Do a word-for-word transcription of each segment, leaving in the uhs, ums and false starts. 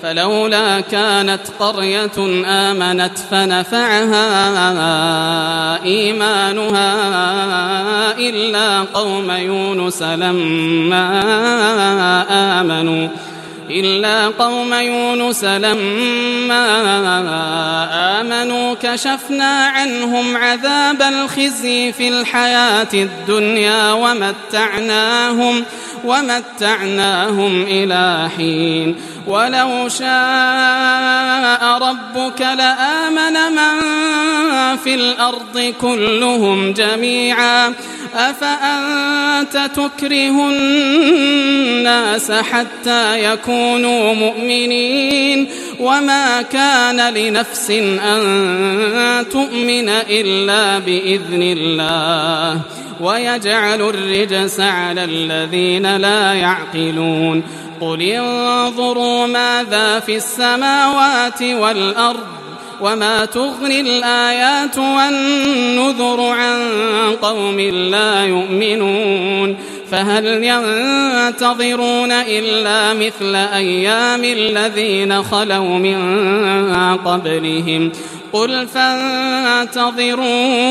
فلولا كانت قرية آمنت فنفعها إيمانها إلا قوم يونس لما آمنوا إلا قوم يونس لما آمنوا كشفنا عنهم عذاب الخزي في الحياة الدنيا ومتعناهم ومتعناهم إلى حين ولو شاء ربك لآمن من في الأرض كلهم جميعا أفأنت تكره الناس حتى يكونوا مؤمنين وما كان لنفس أن تؤمن إلا بإذن الله ويجعل الرجس على الذين لا يعقلون قل انظروا ماذا في السماوات والأرض وما تغني الآيات والنذر عن قوم لا يؤمنون فهل ينتظرون إلا مثل أيام الذين خلوا من قبلهم قل فانتظروا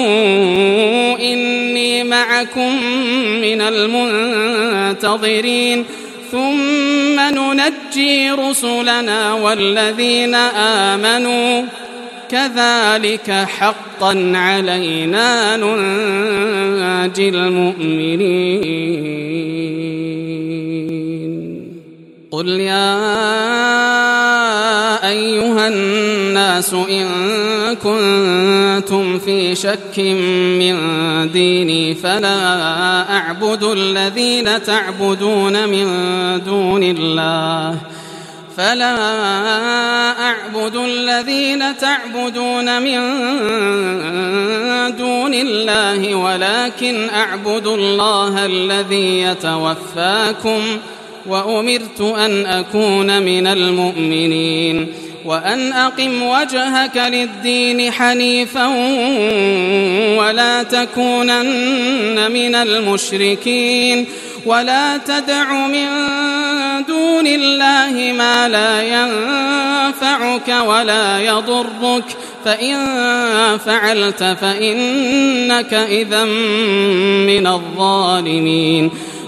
إني معكم من المنتظرين ثم ننجي رسلنا والذين آمنوا كذلك حقا علينا ننجي المؤمنين قل يا أيها الناس إن كنتم في شك من ديني فلا أعبد الذين تعبدون من دون الله فلا أعبد الذين تعبدون من دون الله ولكن أعبد الله الذي يتوفاكم وأمرت أن أكون من المؤمنين وأن أقم وجهك للدين حنيفا ولا تكونن من المشركين ولا تدع من دون الله ما لا ينفعك ولا يضرك فإن فعلت فإنك إذا من الظالمين